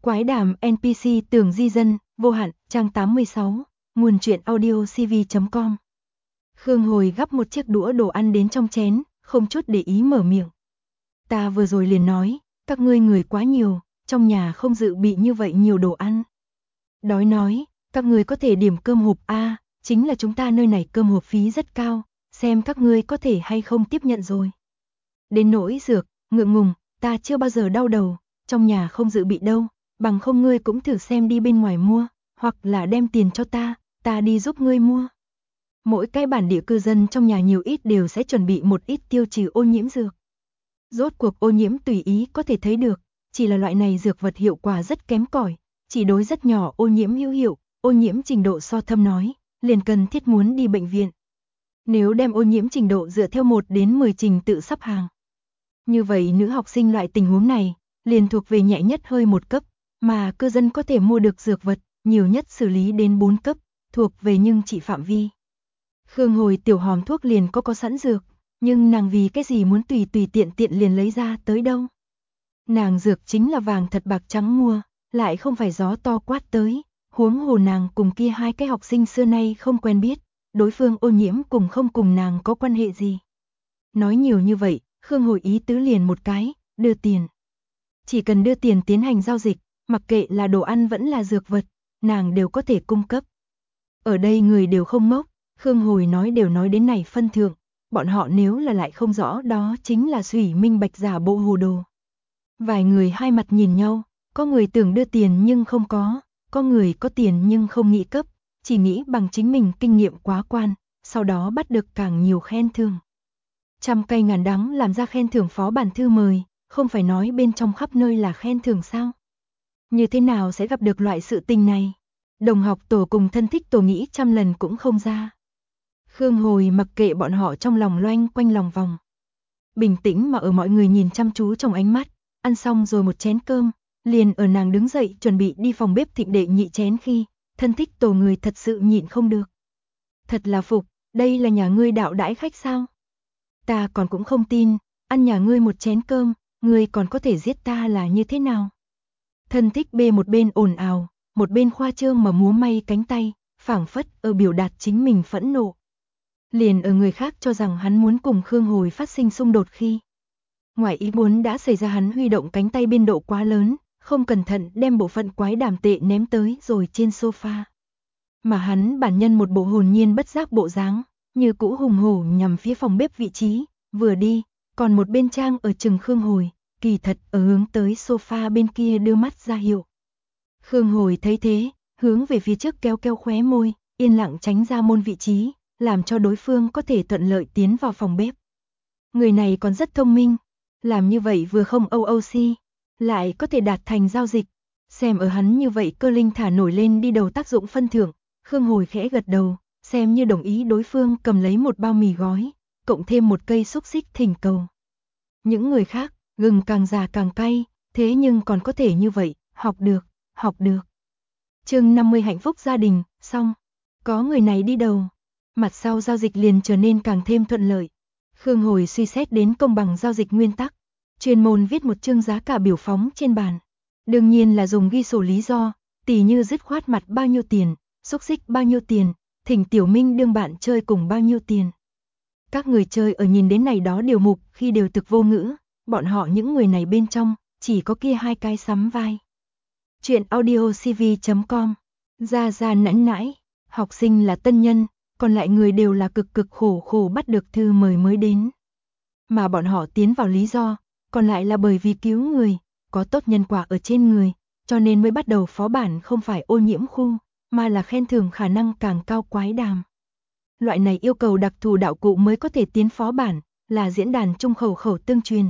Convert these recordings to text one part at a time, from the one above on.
Quái đàm NPC Tường Di Dân, vô hạn, trang 86, nguồn truyện audio cv.com. Khương Hồi gắp một chiếc đũa đồ ăn đến trong chén, không chút để ý mở miệng. Ta vừa rồi liền nói, các ngươi người quá nhiều, trong nhà không dự bị như vậy nhiều đồ ăn. Đói nói, các ngươi có thể điểm cơm hộp A, chính là chúng ta nơi này cơm hộp phí rất cao, xem các ngươi có thể hay không tiếp nhận rồi. Đến nỗi dược, ngượng ngùng, ta chưa bao giờ đau đầu, trong nhà không dự bị đâu, bằng không ngươi cũng thử xem đi bên ngoài mua, hoặc là đem tiền cho ta đi giúp ngươi mua. Mỗi cái bản địa cư dân trong nhà nhiều ít đều sẽ chuẩn bị một ít tiêu trừ ô nhiễm dược. Rốt cuộc ô nhiễm tùy ý có thể thấy được, chỉ là loại này dược vật hiệu quả rất kém cỏi, chỉ đối rất nhỏ ô nhiễm hữu hiệu, ô nhiễm trình độ so thâm nói, liền cần thiết muốn đi bệnh viện. Nếu đem ô nhiễm trình độ dựa theo 1 đến 10 trình tự sắp hàng. Như vậy nữ học sinh loại tình huống này, liền thuộc về nhẹ nhất hơi 1 cấp, mà cư dân có thể mua được dược vật, nhiều nhất xử lý đến 4 cấp, thuộc về nhưng trị phạm vi. Khương Hồi tiểu hòm thuốc liền có sẵn dược, nhưng nàng vì cái gì muốn tùy tiện liền lấy ra tới đâu. Nàng dược chính là vàng thật bạc trắng mua, lại không phải gió to quát tới, huống hồ nàng cùng kia hai cái học sinh xưa nay không quen biết, đối phương ô nhiễm cùng không cùng nàng có quan hệ gì. Nói nhiều như vậy, Khương Hồi ý tứ liền một cái, đưa tiền. Chỉ cần đưa tiền tiến hành giao dịch, mặc kệ là đồ ăn vẫn là dược vật, nàng đều có thể cung cấp. Ở đây người đều không ngốc, Khương Hồi đều nói đến này phân thượng, bọn họ nếu là lại không rõ đó chính là thủy minh bạch giả bộ hồ đồ. Vài người hai mặt nhìn nhau, có người tưởng đưa tiền nhưng không có người có tiền nhưng không nghĩ cấp, chỉ nghĩ bằng chính mình kinh nghiệm quá quan, sau đó bắt được càng nhiều khen thưởng. Trăm cây ngàn đắng làm ra khen thưởng phó bản thư mời, không phải nói bên trong khắp nơi là khen thưởng sao? Như thế nào sẽ gặp được loại sự tình này? Đồng học tổ cùng thân thích tổ nghĩ trăm lần cũng không ra. Khương Hồi mặc kệ bọn họ trong lòng loanh quanh lòng vòng. Bình tĩnh mà ở mọi người nhìn chăm chú trong ánh mắt, ăn xong rồi một chén cơm, liền ở nàng đứng dậy chuẩn bị đi phòng bếp thịnh đệ nhị chén khi, thân thích tổ người thật sự nhịn không được. Thật là phục, đây là nhà ngươi đạo đãi khách sao? Ta còn cũng không tin, ăn nhà ngươi một chén cơm, ngươi còn có thể giết ta là như thế nào? Thân thích B một bên ồn ào, một bên khoa trương mà múa may cánh tay, phảng phất ở biểu đạt chính mình phẫn nộ. Liền ở người khác cho rằng hắn muốn cùng Khương Hồi phát sinh xung đột khi. Ngoài ý muốn đã xảy ra hắn huy động cánh tay biên độ quá lớn, không cẩn thận đem bộ phận quái đàm tệ ném tới rồi trên sofa. Mà hắn bản nhân một bộ hồn nhiên bất giác bộ dáng, như cũ hùng hổ nhằm phía phòng bếp vị trí, vừa đi, còn một bên trang ở chừng Khương Hồi, kỳ thật ở hướng tới sofa bên kia đưa mắt ra hiệu. Khương Hồi thấy thế, hướng về phía trước kéo khóe môi, yên lặng tránh ra môn vị trí, làm cho đối phương có thể thuận lợi tiến vào phòng bếp. Người này còn rất thông minh, làm như vậy vừa không OOC, lại có thể đạt thành giao dịch. Xem ở hắn như vậy cơ linh thả nổi lên đi đầu tác dụng phân thưởng, Khương Hồi khẽ gật đầu, xem như đồng ý đối phương cầm lấy một bao mì gói, cộng thêm một cây xúc xích thỉnh cầu. Những người khác, gừng càng già càng cay, thế nhưng còn có thể như vậy, học được. Chương 50 hạnh phúc gia đình, xong. Có người này đi đầu, mặt sau giao dịch liền trở nên càng thêm thuận lợi. Khương Hồi suy xét đến công bằng giao dịch nguyên tắc, chuyên môn viết một chương giá cả biểu phóng trên bàn. Đương nhiên là dùng ghi sổ lý do, tỉ như dứt khoát mặt bao nhiêu tiền, xúc xích bao nhiêu tiền, thỉnh Tiểu Minh đương bạn chơi cùng bao nhiêu tiền. Các người chơi ở nhìn đến này đó điều mục khi đều thực vô ngữ, bọn họ những người này bên trong, chỉ có kia hai cái sắm vai. Chuyện audio cv.com. Ra nãnh nãi, học sinh là tân nhân, còn lại người đều là cực khổ bắt được thư mời mới đến. Mà bọn họ tiến vào lý do, còn lại là bởi vì cứu người, có tốt nhân quả ở trên người, cho nên mới bắt đầu phó bản không phải ô nhiễm khu, mà là khen thưởng khả năng càng cao quái đàm. Loại này yêu cầu đặc thù đạo cụ mới có thể tiến phó bản, là diễn đàn trung khẩu tương truyền.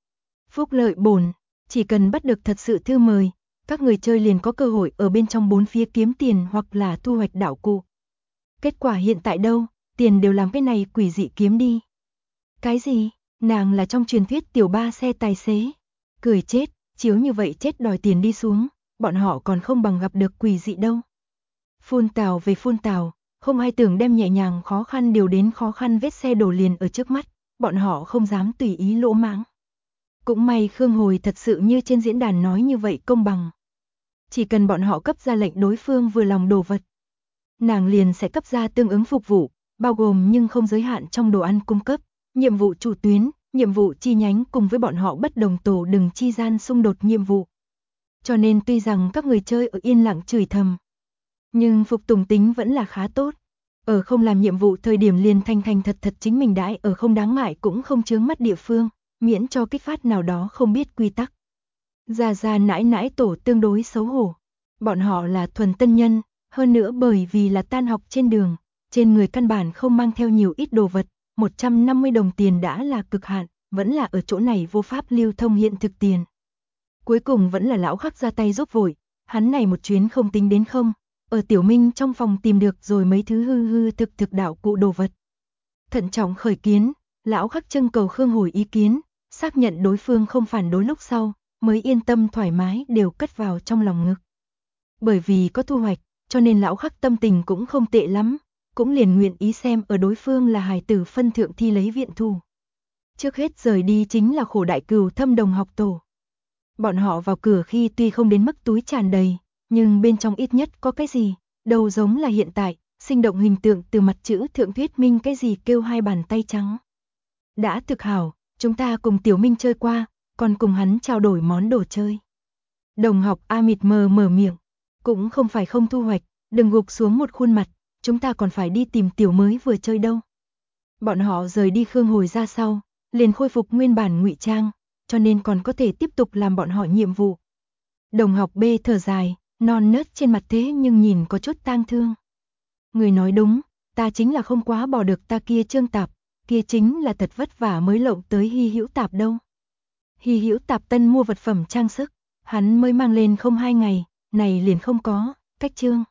Phúc lợi bổn, chỉ cần bắt được thật sự thư mời, các người chơi liền có cơ hội ở bên trong bốn phía kiếm tiền hoặc là thu hoạch đạo cụ. Kết quả hiện tại đâu, tiền đều làm cái này quỷ dị kiếm đi. Cái gì, nàng là trong truyền thuyết tiểu ba xe tài xế. Cười chết, chiếu như vậy chết đòi tiền đi xuống, bọn họ còn không bằng gặp được quỷ dị đâu. Phun tào về phun tào, không ai tưởng đem nhẹ nhàng khó khăn điều đến khó khăn vết xe đổ liền ở trước mắt, bọn họ không dám tùy ý lỗ mãng. Cũng may Khương Hồi thật sự như trên diễn đàn nói như vậy công bằng. chỉ cần bọn họ cấp ra lệnh đối phương vừa lòng đồ vật, nàng liền sẽ cấp ra tương ứng phục vụ, bao gồm nhưng không giới hạn trong đồ ăn cung cấp, nhiệm vụ chủ tuyến, nhiệm vụ chi nhánh cùng với bọn họ bất đồng tổ đừng chi gian xung đột nhiệm vụ. Cho nên tuy rằng các người chơi ở yên lặng chửi thầm, nhưng phục tùng tính vẫn là khá tốt. Ở không làm nhiệm vụ thời điểm liền thành thành thật thật chính mình đãi ở không đáng ngại cũng không chướng mắt địa phương, miễn cho kích phát nào đó không biết quy tắc. Già nãi nãi tổ tương đối xấu hổ. Bọn họ là thuần tân nhân, hơn nữa bởi vì là tan học trên đường, trên người căn bản không mang theo nhiều ít đồ vật, 150 đồng tiền đã là cực hạn, vẫn là ở chỗ này vô pháp lưu thông hiện thực tiền. Cuối cùng vẫn là lão Khắc ra tay giúp vội, hắn này một chuyến không tính đến không, ở Tiểu Minh trong phòng tìm được rồi mấy thứ hư hư thực đạo cụ đồ vật. Thận trọng khởi kiến, lão Khắc trưng cầu Khương Hồi ý kiến, xác nhận đối phương không phản đối lúc sau, mới yên tâm thoải mái đều cất vào trong lòng ngực. Bởi vì có thu hoạch, cho nên lão Khắc tâm tình cũng không tệ lắm, cũng liền nguyện ý xem ở đối phương là hài tử phân thượng thi lấy viện thù. Trước hết rời đi chính là Khổ Đại Cừu Thâm đồng học tổ. Bọn họ vào cửa khi tuy không đến mức túi tràn đầy, nhưng bên trong ít nhất có cái gì, đầu giống là hiện tại, sinh động hình tượng từ mặt chữ thượng thuyết minh cái gì kêu hai bàn tay trắng. Đã thực hảo, chúng ta cùng Tiểu Minh chơi qua, còn cùng hắn trao đổi món đồ chơi. Đồng học A mịt mờ mở miệng, cũng không phải không thu hoạch, đừng gục xuống một khuôn mặt, chúng ta còn phải đi tìm Tiểu mới vừa chơi đâu. Bọn họ rời đi Khương Hồi ra sau, liền khôi phục nguyên bản ngụy trang, cho nên còn có thể tiếp tục làm bọn họ nhiệm vụ. Đồng học B thở dài, non nớt trên mặt thế nhưng nhìn có chút tang thương. Người nói đúng, ta chính là không quá bỏ được ta kia trương tạp, kia chính là thật vất vả mới lộng tới Hy Hữu Tạp đâu. Hy Hữu Tạp tân mua vật phẩm trang sức, hắn mới mang lên không 2 ngày, này liền không có, cách trương.